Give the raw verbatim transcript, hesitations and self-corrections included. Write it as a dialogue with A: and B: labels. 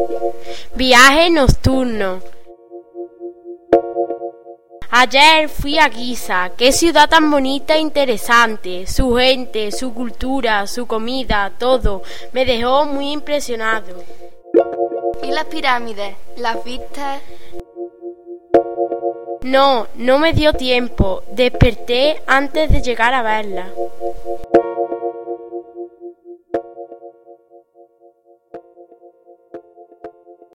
A: Viaje nocturno. Ayer fui a Giza, qué ciudad tan bonita e interesante, su gente, su cultura, su comida, todo, me dejó muy impresionado.
B: ¿Y las pirámides? ¿Las viste?
A: No, no me dio tiempo, desperté antes de llegar a verlas.